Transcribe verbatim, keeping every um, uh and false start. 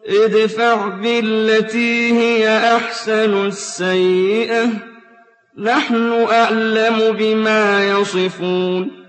ادْفَعْ بِالَّتِي هِيَ أَحْسَنُ السَّيِّئَةَ ۚ نَحْنُ أَعْلَمُ بِمَا يَصِفُونَ